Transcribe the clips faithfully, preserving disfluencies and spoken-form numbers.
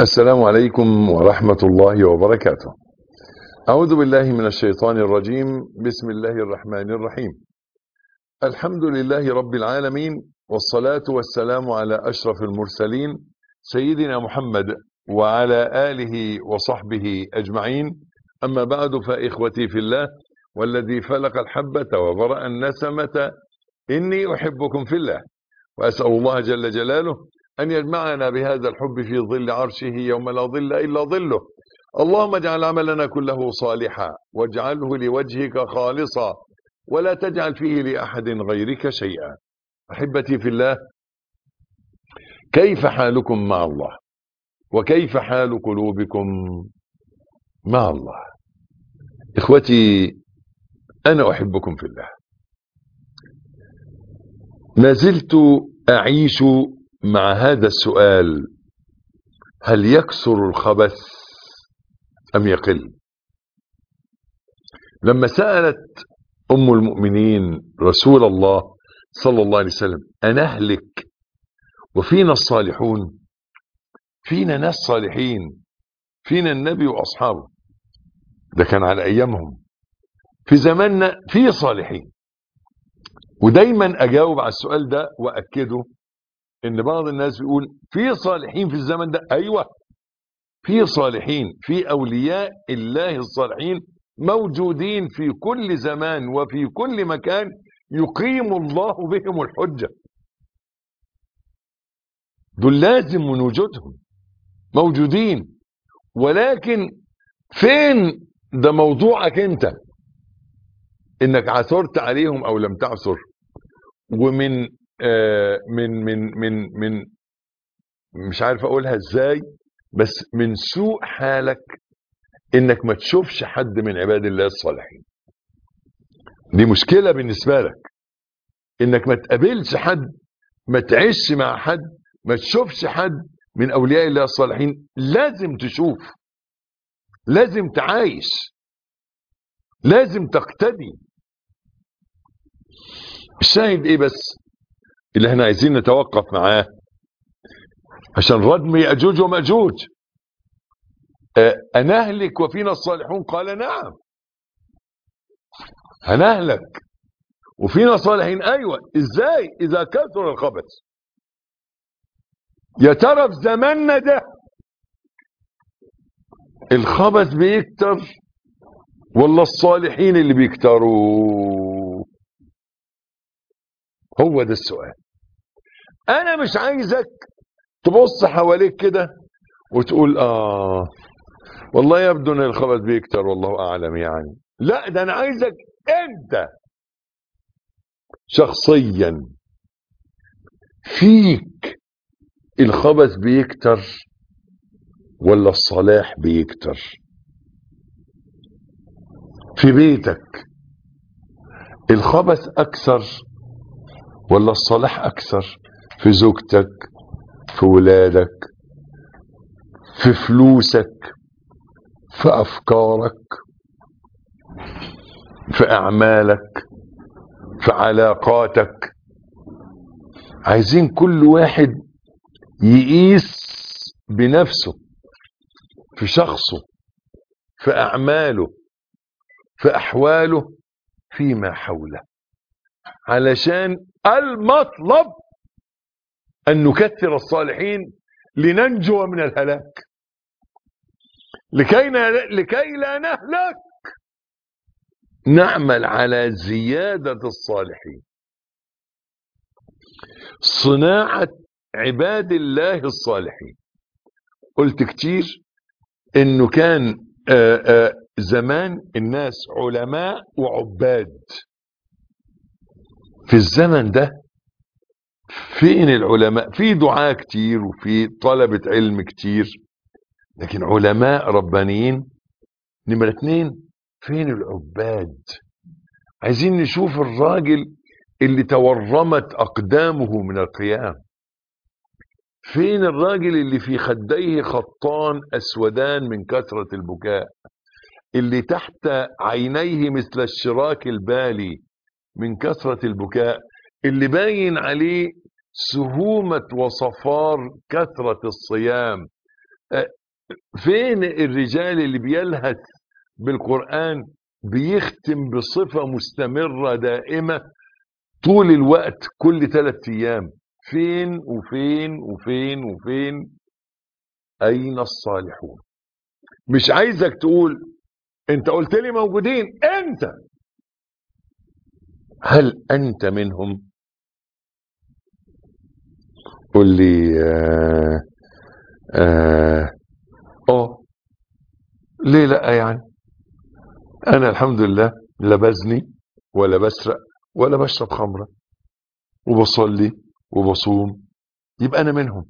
السلام عليكم ورحمة الله وبركاته. أعوذ بالله من الشيطان الرجيم. بسم الله الرحمن الرحيم. الحمد لله رب العالمين، والصلاة والسلام على أشرف المرسلين سيدنا محمد وعلى آله وصحبه أجمعين. أما بعد، فإخوتي في الله والذي فلق الحبة وبرأ النسمة إني أحبكم في الله، وأسأل الله جل جلاله أن يجمعنا بهذا الحب في ظل عرشه يوم لا ظل إلا ظله. اللهم اجعل عملنا كله صالحا واجعله لوجهك خالصا ولا تجعل فيه لأحد غيرك شيئا. أحبتي في الله، كيف حالكم مع الله؟ وكيف حال قلوبكم مع الله؟ إخوتي، أنا أحبكم في الله. ما زلت أعيش مع هذا السؤال: هل يكثر الخبث أم يقل؟ لما سألت أم المؤمنين رسول الله صلى الله عليه وسلم: أنهلك وفينا الصالحون؟ فينا ناس صالحين، فينا النبي وأصحابه، ده كان على أيامهم. في زماننا في صالحين. ودايما أجاوب على السؤال ده وأكده، إن بعض الناس بيقول في صالحين في الزمن ده. أيوة، في صالحين، في أولياء الله الصالحين موجودين في كل زمان وفي كل مكان، يقيم الله بهم الحجة. دول لازم من وجودهم موجودين، ولكن فين؟ ده موضوعك انت، انك عثرت عليهم او لم تعثر. ومن آه من من من من مش عارف اقولها ازاي، بس من سوء حالك انك ما تشوفش حد من عباد الله الصالحين. دي مشكلة بالنسبة لك، انك ما تقابلش حد، ما تعيش مع حد، ما تشوفش حد من اولياء الله الصالحين. لازم تشوف، لازم تعايش، لازم تقتدي. الشاهد ايه بس اللي احنا عايزين نتوقف معاه عشان ردم يأجوج ومأجوج؟ اه أنهلك وفينا الصالحون؟ قال نعم، هنهلك وفينا صالحين. أيوة، إزاي؟ إذا كثر الخبث. يا ترى في زماننا ده الخبث بيكتر ولا الصالحين اللي بيكتروا؟ هو ده السؤال. أنا مش عايزك تبص حواليك كده وتقول آه والله يبدو ان الخبث بيكتر والله اعلم يعني. لا، ده انا عايزك انت شخصيا، فيك الخبث بيكتر ولا الصلاح بيكتر؟ في بيتك الخبث اكثر ولا الصلاح اكثر؟ في زوجتك، في ولادك، في فلوسك، في افكارك، في اعمالك، في علاقاتك. عايزين كل واحد يقيس بنفسه، في شخصه، في أعماله، في أحواله، فيما حوله، علشان المطلب أن نكثر الصالحين لننجو من الهلاك، لكي, لكي لا نهلك. نعمل على زيادة الصالحين، صناعة عباد الله الصالحين. قلت كتير انه كان آآ آآ زمان الناس علماء وعباد. في الزمن ده فين العلماء؟ في دعاة كتير وفي طلبة علم كتير، لكن علماء ربانيين نمرة اتنين. فين العباد؟ عايزين نشوف الراجل اللي تورمت أقدامه من القيام. فين الراجل اللي في خديه خطان أسودان من كثرة البكاء، اللي تحت عينيه مثل الشراك البالي من كثرة البكاء، اللي باين عليه سهومة وصفار كثرة الصيام، فين الرجال اللي بيلهث بالقرآن بيختم بصفة مستمرة دائمة طول الوقت كل ثلاث أيام؟ فين وفين وفين وفين؟ أين الصالحون؟ مش عايزك تقول أنت قلت لي موجودين، أنت هل أنت منهم؟ قل لي آه آه أوه ليه لأ؟ يعني أنا الحمد لله لا بزني ولا بسرق ولا بشرب خمرة وبصلي وبصوم، يبقى أنا منهم.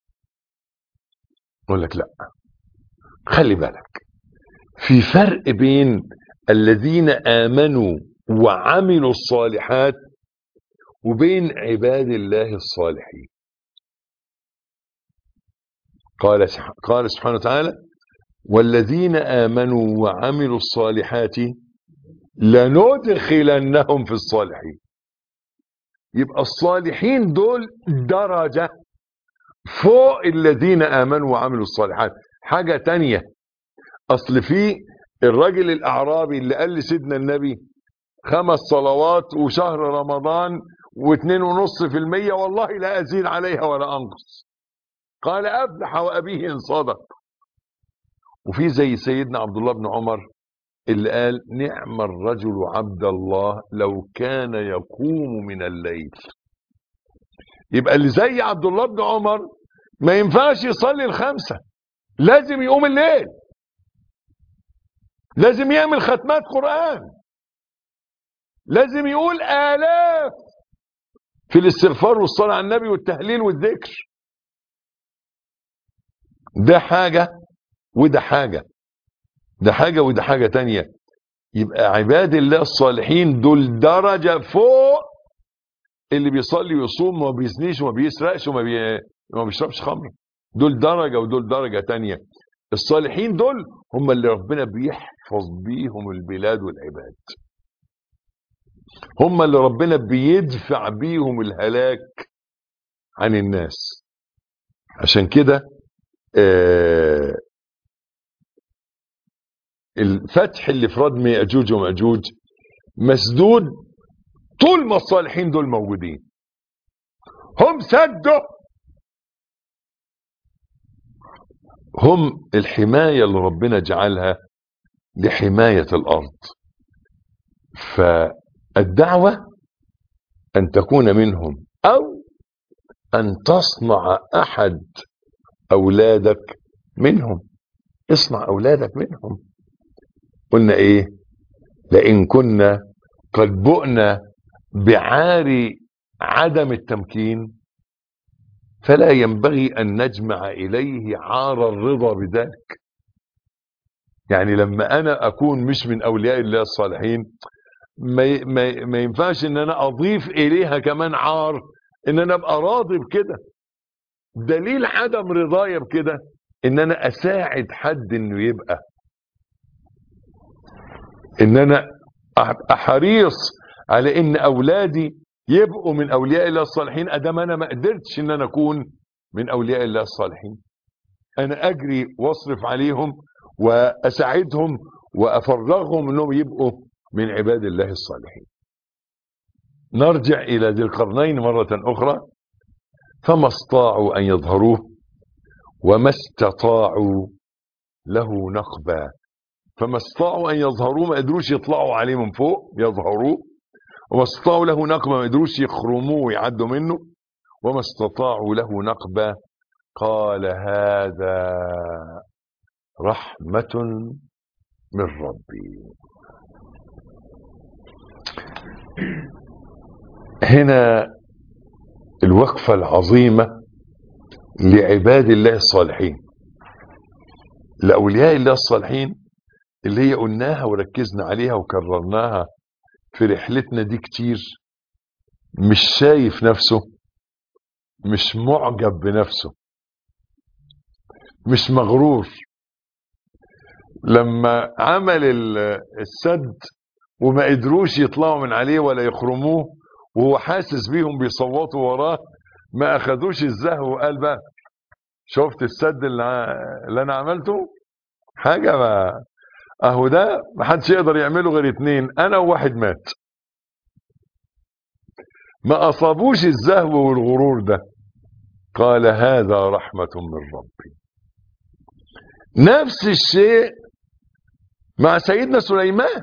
أقول لك لأ، خلي بالك، في فرق بين الذين آمنوا وعملوا الصالحات وبين عباد الله الصالحين. قال قال سبحانه وتعالى: والذين آمنوا وعملوا الصالحات لندخلنهم في الصالحين. يبقى الصالحين دول درجة فوق الذين آمنوا وعملوا الصالحات. حاجة تانية، أصل في الراجل الأعرابي اللي قال لسيدنا النبي خمس صلوات وشهر رمضان واثنين ونص في المية والله لا أزيد عليها ولا أنقص، قال أفلح وأبيه إن صدق. وفي زي سيدنا عبد الله بن عمر اللي قال نعم الرجل عبد الله لو كان يقوم من الليل. يبقى اللي زي عبد الله بن عمر ما ينفعش يصلي الخمسة، لازم يقوم الليل، لازم يعمل ختمات قرآن، لازم يقول آلاف في الاستغفار والصلاة على النبي والتهليل والذكر. ده حاجة وده حاجة، ده حاجة وده حاجة تانية. يبقى عباد الله الصالحين دول درجة فوق اللي بيصلي ويصوم وما بيزنيش وما بيسرقش وما بي... ما بيشربش خمر. دول درجة ودول درجة تانية. الصالحين دول هم اللي ربنا بيحفظ بيهم البلاد والعباد، هم اللي ربنا بيدفع بيهم الهلاك عن الناس. عشان كده آه الفتح اللي في ردم يأجوج ومأجوج مسدود طول ما الصالحين دول موجودين. هم سدوا، هم الحماية اللي ربنا جعلها لحماية الأرض. فالدعوة أن تكون منهم أو أن تصنع أحد أولادك منهم. اصنع أولادك منهم. قلنا إيه؟ لئن كنا قد بؤنا بعار عدم التمكين فلا ينبغي أن نجمع إليه عار الرضا بذلك. يعني لما أنا أكون مش من أولياء الله الصالحين ما, ما, ما ينفعش أن أنا أضيف إليها كمان عار أن أنا أبقى راضي بكده. دليل عدم رضايا بكده أن أنا أساعد حد أنه يبقى، أن أنا أحريص على أن أولادي يبقوا من أولياء الله الصالحين أدام أنا ما قدرتش أن أنا أكون من أولياء الله الصالحين. أنا أجري واصرف عليهم وأساعدهم وأفرغهم أنهم يبقوا من عباد الله الصالحين. نرجع إلى ذي القرنين مرة أخرى. فما استطاعوا أن يظهروه وما استطاعوا له نقبا. فما استطاعوا أن يظهروه، ما قدروش يطلعوا عليه من فوق يظهروه. وما استطاعوا له نقبا، ما قدروش يخرموه ويعدوا منه. وما استطاعوا له نقبا. قال هذا رحمة من ربي. هنا الوقفة العظيمة لعباد الله الصالحين، لأولياء الله الصالحين اللي هي قلناها وركزنا عليها وكررناها في رحلتنا دي كتير. مش شايف نفسه، مش معجب بنفسه، مش مغرور. لما عمل السد وما قدروش يطلعوا من عليه ولا يخرموه وهو حاسس بيهم بيصوتوا وراه، ما اخدوش الزهو وقال بقى شفت السد اللي, اللي انا عملته حاجة ما اهو ده ما حدش يقدر يعمله غير اتنين، انا وواحد مات. ما اصابوش الزهو والغرور ده. قال هذا رحمة من ربي. نفس الشيء مع سيدنا سليمان.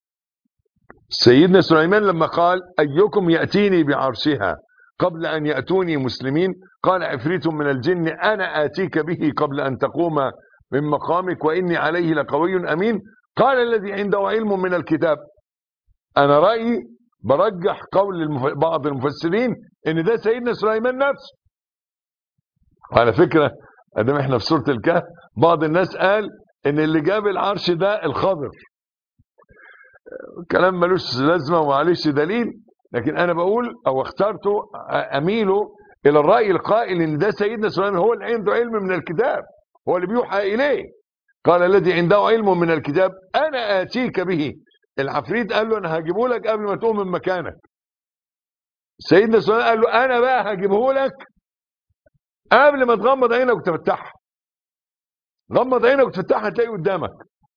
سيدنا سليمان لما قال ايكم يأتيني بعرشها قبل ان يأتوني مسلمين، قال عفريت من الجن انا اتيك به قبل ان تقوم من مقامك واني عليه لقوي امين. قال الذي عنده علم من الكتاب. انا رأيي برجح قول المف... بعض المفسرين ان ده سيدنا سليمان نفسه. على فكرة ادام احنا في سورة الكهف، بعض الناس قال ان اللي جاب العرش ده الخضر. كلام ملوش لازمة ومعلش دليل، لكن انا بقول او اخترته اميله الى الرأي القائل ان ده سيدنا سليمان هو اللي عنده علم من الكتاب، هو اللي بيوحى اليه. قال الذي عنده علم من الكتاب انا اتيك به. العفريت قال له انا هجيبه لك قبل ما تقوم من مكانك. سيدنا سليمان قال له انا بقى هجيبه لك قبل ما تغمض عينك وتفتحها. غمض عينك وتفتحها هتلاقي قدامك.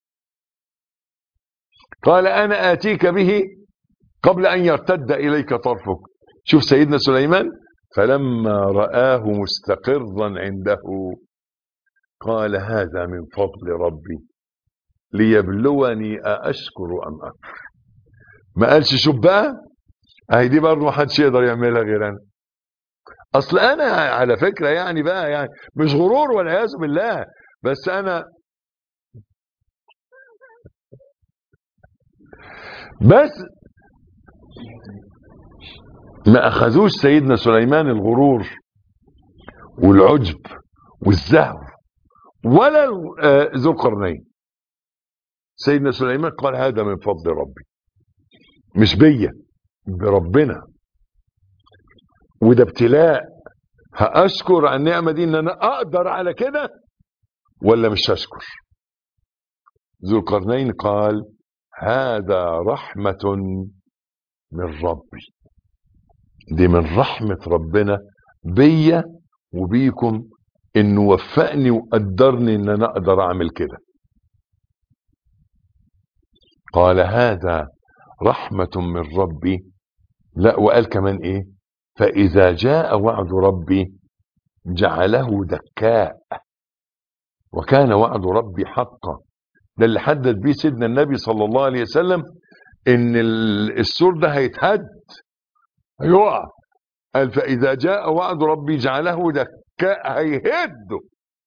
قال انا اتيك به قبل ان يرتد اليك طرفك. شوف سيدنا سليمان فلما رآه مستقرا عنده قال هذا من فضل ربي ليبلوني أأشكر أم أكفر. ما قالش شوف بقى اهي دي برضه محدش يقدر يعملها غير انا. اصل انا على فكرة يعني بقى يعني مش غرور والعياذ بالله، بس انا بس ما اخذوش سيدنا سليمان الغرور والعجب والزهو ولا ذو القرنين. سيدنا سليمان قال هذا من فضل ربي، مش بيا، بربنا، وده ابتلاء. هاشكر على النعمه دي ان انا اقدر على كده ولا مش هشكر؟ ذو القرنين قال هذا رحمه من ربي. دي من رحمه ربنا بيا وبيكم انه وفقني وقدرني ان انا اقدر اعمل كده. قال هذا رحمة من ربي. لا وقال كمان ايه؟ فاذا جاء وعد ربي جعله دكاء وكان وعد ربي حقا. ده اللي حدد بيه سيدنا النبي صلى الله عليه وسلم ان السور ده هيتهد هيقع. قال فاذا جاء وعد ربي جعله دكاء، هيهده.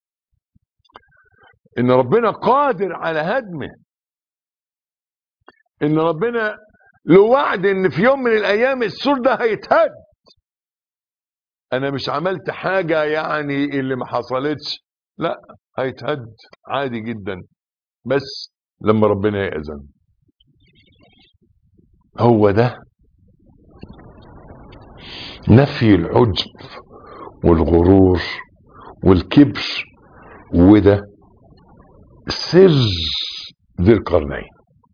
ان ربنا قادر على هدمه، ان ربنا له وعد ان في يوم من الايام السور ده هيتهد. انا مش عملت حاجة يعني اللي ما حصلتش، لا هيتهد عادي جدا بس لما ربنا يأذن. هو ده نفي العجب والغرور والكبر، وده سر ذي القرنين.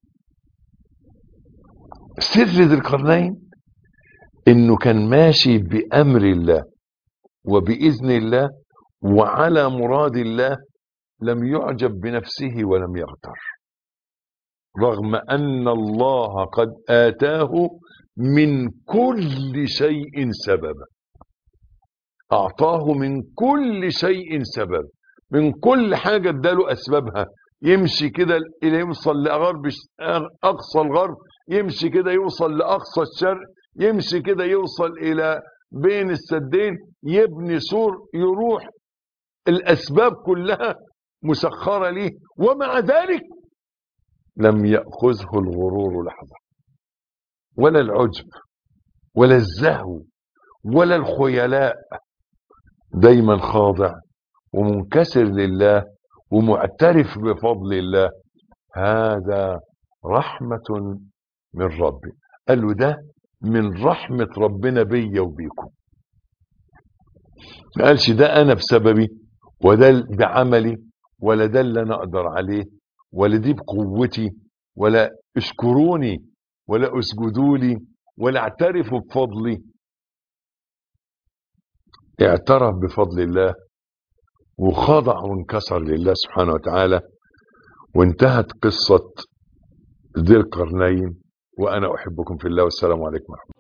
سر ذي القرنين انه كان ماشي بامر الله وباذن الله وعلى مراد الله، لم يعجب بنفسه ولم يغتر، رغم ان الله قد اتاه من كل شيء سببا. اعطاه من كل شيء سبب، من كل حاجه اداله اسبابها. يمشي كده الى يوصل لغرب اقصى الغرب، يمشي كده يوصل لاقصى الشرق، يمشي كده يوصل الى بين السدين، يبني سور، يروح. الاسباب كلها مسخره ليه، ومع ذلك لم ياخذه الغرور لحظه، ولا العجب ولا الزهو ولا الخيلاء. دايما خاضع ومنكسر لله ومعترف بفضل الله. هذا رحمة من ربي. قال له ده من رحمة ربنا بيا وبيكم. ما قالش ده انا بسببي وده بعملي ولا ده اللي انا اقدر عليه ولا دي بقوتي ولا اشكروني ولا اسجدوا لي ولا اعترفوا بفضلي. اعترف بفضل الله وخضع وانكسر لله سبحانه وتعالى، وانتهت قصة ذي القرنين. وأنا أحبكم في الله، والسلام عليكم ورحمة الله.